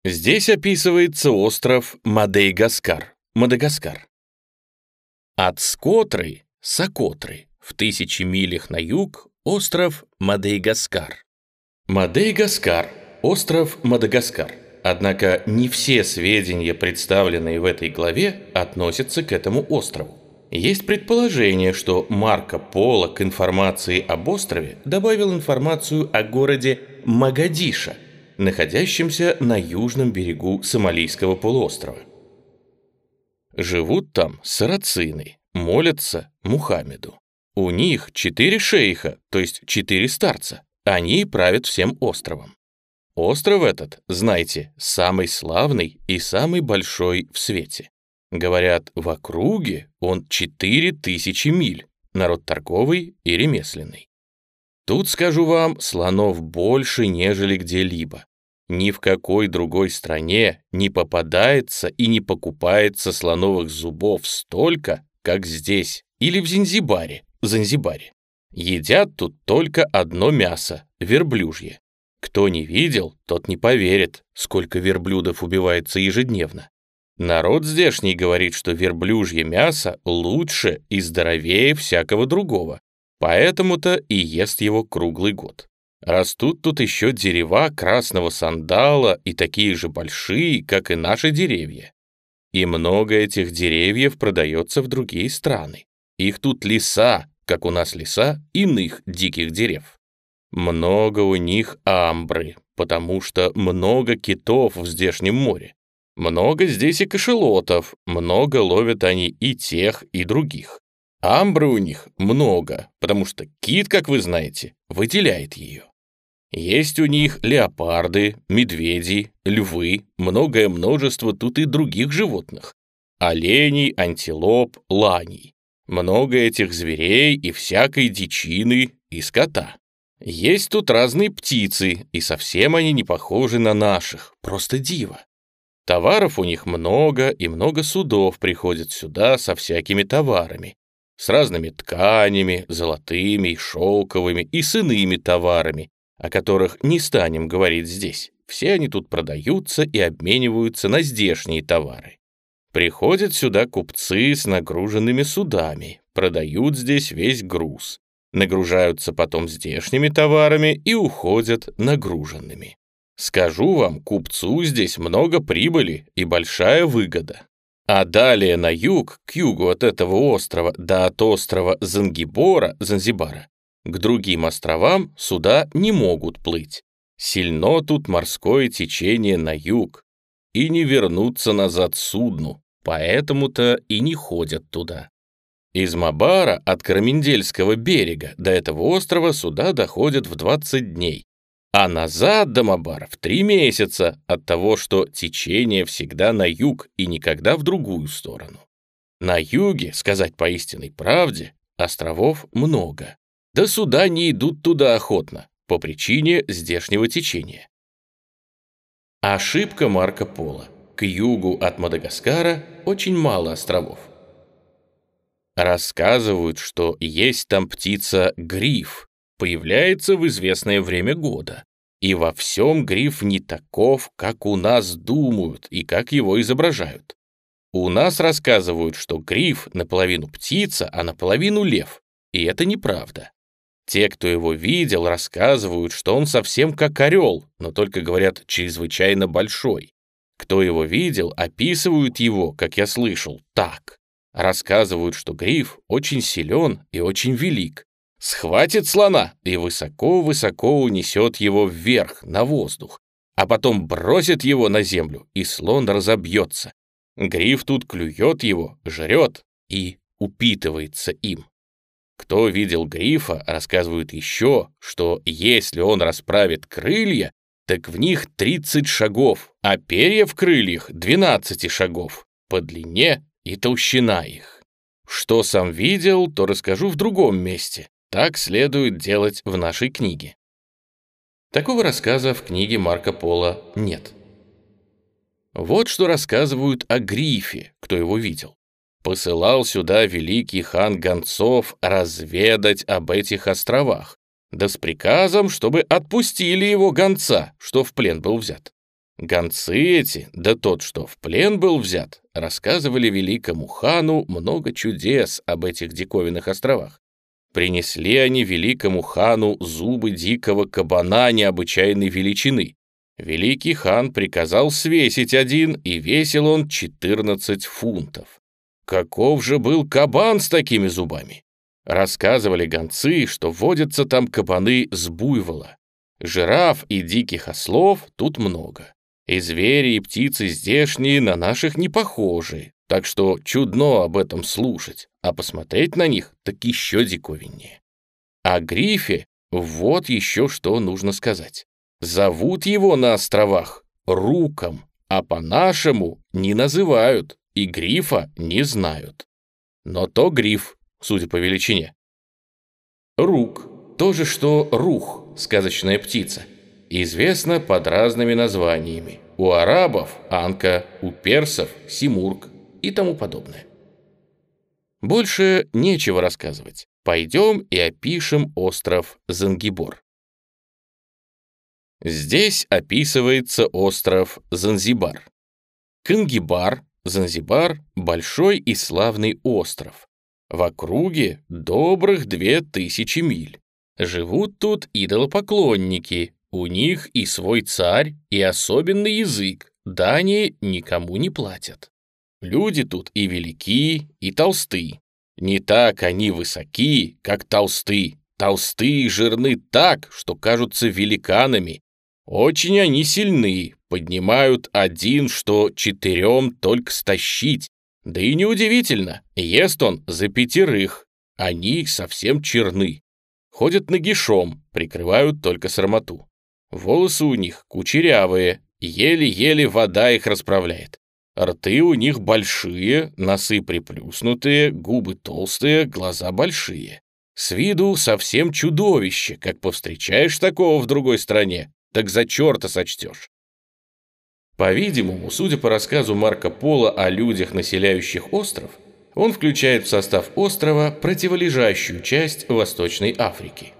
Здесь описывается остров Мадейгаскар, Мадагаскар. От Скотры, Сокотры, в 1000 милях на юг, остров Мадейгаскар. Мадейгаскар, остров Мадагаскар. Однако не все сведения, представленные в этой главе, относятся к этому острову. Есть предположение, что Марко Поло к информации об острове добавил информацию о городе Могадишо, находящемся на южном берегу Сомалийского полуострова. Живут там сарацины, молятся Мухаммеду. У них 4 шейха, то есть 4 старца. Они правят всем островом. Остров этот, знайте, самый славный и самый большой в свете. Говорят, в округе он 4000 миль, народ торговый и ремесленный. Тут, скажу вам, слонов больше, нежели где-либо. Ни в какой другой стране не попадается и не покупается слоновых зубов столько, как здесь, или в Занзибаре. Едят тут только одно мясо – верблюжье. Кто не видел, тот не поверит, сколько верблюдов убивается ежедневно. Народ здешний говорит, что верблюжье мясо лучше и здоровее всякого другого, поэтому-то и ест его круглый год. Растут тут еще дерева красного сандала и такие же большие, как и наши деревья. И много этих деревьев продается в другие страны. Их тут леса, как у нас леса иных диких дерев. Много у них амбры, потому что много китов в здешнем море. Много здесь и кашелотов, много ловят они и тех, и других. Амбры у них много, потому что кит, как вы знаете, выделяет ее. Есть у них леопарды, медведи, львы, многое множество тут и других животных. Оленей, антилоп, ланей. Много этих зверей и всякой дичины и скота. Есть тут разные птицы, и совсем они не похожи на наших, просто диво. Товаров у них много, и много судов приходят сюда со всякими товарами, с разными тканями, золотыми и шелковыми, и с иными товарами, о которых не станем говорить здесь. Все они тут продаются и обмениваются на здешние товары. Приходят сюда купцы с нагруженными судами, продают здесь весь груз, нагружаются потом здешними товарами и уходят нагруженными. Скажу вам, купцу здесь много прибыли и большая выгода. А далее на юг, к югу от этого острова, да от острова Занзибара, к другим островам суда не могут плыть. Сильно тут морское течение на юг, и не вернуться назад судну, поэтому-то и не ходят туда. Из Мабара от Карамендельского берега до этого острова суда доходят в 20 дней, а назад до Мабара в 3 месяца от того, что течение всегда на юг и никогда в другую сторону. На юге, сказать по истинной правде, островов много, да суда не идут туда охотно по причине здешнего течения. Ошибка Марко Поло. К югу от Мадагаскара очень мало островов. Рассказывают, что есть там птица гриф, появляется в известное время года. И во всем гриф не таков, как у нас думают и как его изображают. У нас рассказывают, что гриф наполовину птица, а наполовину лев. И это неправда. Те, кто его видел, рассказывают, что он совсем как орел, но только, говорят, чрезвычайно большой. Кто его видел, описывают его, как я слышал, так. Рассказывают, что гриф очень силен и очень велик. Схватит слона и высоко-высоко унесет его вверх, на воздух, а потом бросит его на землю, и слон разобьется. Гриф тут клюет его, жрет и упитывается им. Кто видел грифа, рассказывают еще, что если он расправит крылья, так в них 30 шагов, а перья в крыльях 12 шагов, по длине и толщина их. Что сам видел, то расскажу в другом месте. Так следует делать в нашей книге. Такого рассказа в книге Марко Поло нет. Вот что рассказывают о грифе, кто его видел. Посылал сюда великий хан гонцов разведать об этих островах, да с приказом, чтобы отпустили его гонца, что в плен был взят. Гонцы эти, да тот, что в плен был взят, рассказывали великому хану много чудес об этих диковинных островах. Принесли они великому хану зубы дикого кабана необычайной величины. Великий хан приказал свесить один, и весил он 14 фунтов. Каков же был кабан с такими зубами? Рассказывали гонцы, что водятся там кабаны с буйвола. Жираф и диких ослов тут много. И звери, и птицы здешние на наших не похожи, так что чудно об этом слушать, а посмотреть на них так еще диковиннее. О грифе вот еще что нужно сказать. Зовут его на островах Руком, а по-нашему не называют и грифа не знают. Но то гриф, судя по величине. Рук, то же что рух, сказочная птица, известна под разными названиями. У арабов – анка, у персов – симург и тому подобное. Больше нечего рассказывать. Пойдем и опишем остров Зангибор. Здесь описывается остров Занзибар. Кангибар, Занзибар – большой и славный остров. В округе добрых 2000 миль. Живут тут идолопоклонники. У них и свой царь, и особенный язык. Дани никому не платят. Люди тут и велики, и толсты. Не так они высоки, как толсты. Толсты и жирны так, что кажутся великанами. Очень они сильны, поднимают один, что 4 только стащить. Да и неудивительно, ест он за 5. Они совсем черны. Ходят нагишом, прикрывают только срамоту. Волосы у них кучерявые, еле-еле вода их расправляет. Рты у них большие, носы приплюснутые, губы толстые, глаза большие. С виду совсем чудовище, как повстречаешь такого в другой стране, так за черта сочтешь. По-видимому, судя по рассказу Марко Поло о людях, населяющих остров, он включает в состав острова противолежащую часть Восточной Африки.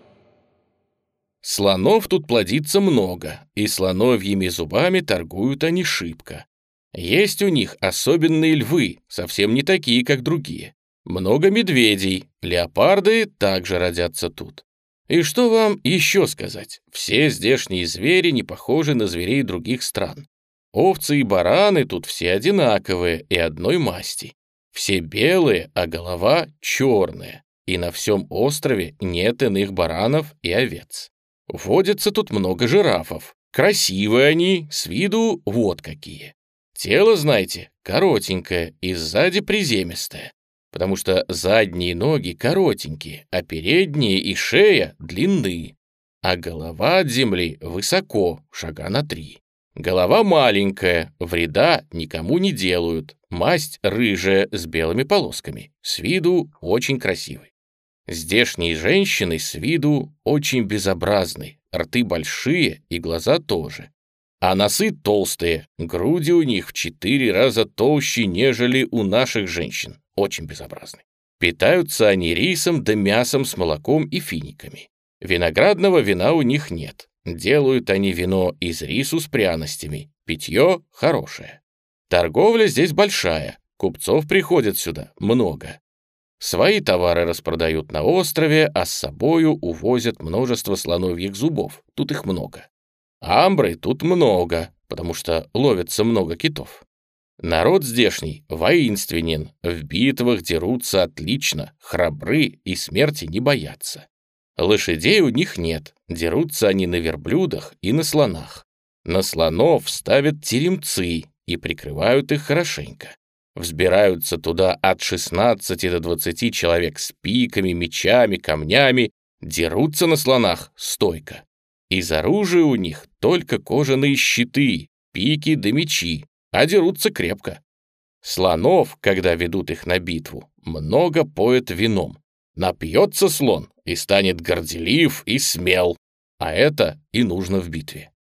Слонов тут плодится много, и слоновьими зубами торгуют они шибко. Есть у них особенные львы, совсем не такие, как другие. Много медведей, леопарды также родятся тут. И что вам еще сказать? Все здешние звери не похожи на зверей других стран. Овцы и бараны тут все одинаковые и одной масти. Все белые, а голова черная. И на всем острове нет иных баранов и овец. Водится тут много жирафов. Красивые они, с виду вот какие. Тело, знаете, коротенькое и сзади приземистое, потому что задние ноги коротенькие, а передние и шея длинны, а голова от земли высоко, шага на 3. Голова маленькая, вреда никому не делают, масть рыжая с белыми полосками, с виду очень красивый. Здешние женщины с виду очень безобразны, рты большие и глаза тоже. А носы толстые, груди у них в 4 раза толще, нежели у наших женщин, очень безобразны. Питаются они рисом да мясом с молоком и финиками. Виноградного вина у них нет. Делают они вино из рису с пряностями, питье хорошее. Торговля здесь большая, купцов приходят сюда много. Свои товары распродают на острове, а с собою увозят множество слоновьих зубов, тут их много. Амбры тут много, потому что ловится много китов. Народ здешний воинственен, в битвах дерутся отлично, храбры и смерти не боятся. Лошадей у них нет, дерутся они на верблюдах и на слонах. На слонов ставят теремцы и прикрывают их хорошенько. Взбираются туда от 16 до 20 человек с пиками, мечами, камнями, дерутся на слонах стойко. Из оружия у них только кожаные щиты, пики да мечи, а дерутся крепко. Слонов, когда ведут их на битву, много поят вином. Напьется слон и станет горделив и смел, а это и нужно в битве.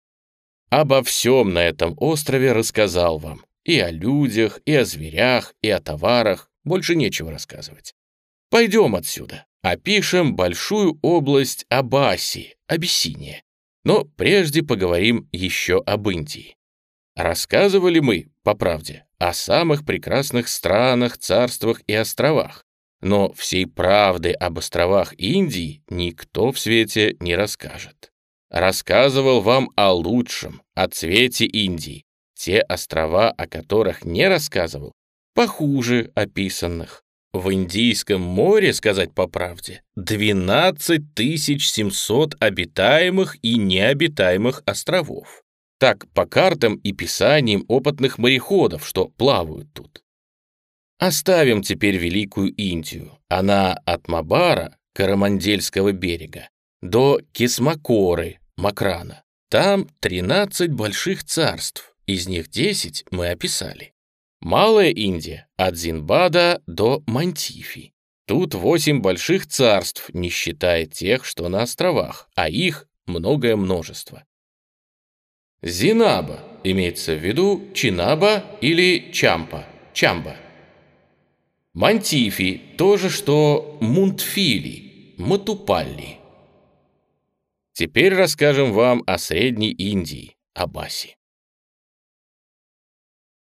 Обо всем на этом острове рассказал вам. И о людях, и о зверях, и о товарах. Больше нечего рассказывать. Пойдем отсюда. Опишем большую область Абассии, Абиссиния. Но прежде поговорим еще об Индии. Рассказывали мы, по правде, о самых прекрасных странах, царствах и островах, но всей правды об островах Индии никто в свете не расскажет. Рассказывал вам о лучшем, о цвете Индии. Те острова, о которых не рассказывал, похуже описанных. В Индийском море, сказать по правде, 12 700 обитаемых и необитаемых островов. Так, по картам и писаниям опытных мореходов, что плавают тут. Оставим теперь Великую Индию. Она от Мабара, Коромандельского берега, до Кесмакоры, Макрана. Там 13 больших царств, из них 10 мы описали. Малая Индия от Зинбада до Мантифи. Тут 8 больших царств, не считая тех, что на островах, а их многое множество. Зинаба имеется в виду Чинаба или Чамба. Мантифи то же, что Мунтфили, Матупалли. Теперь расскажем вам о Средней Индии, Абаси.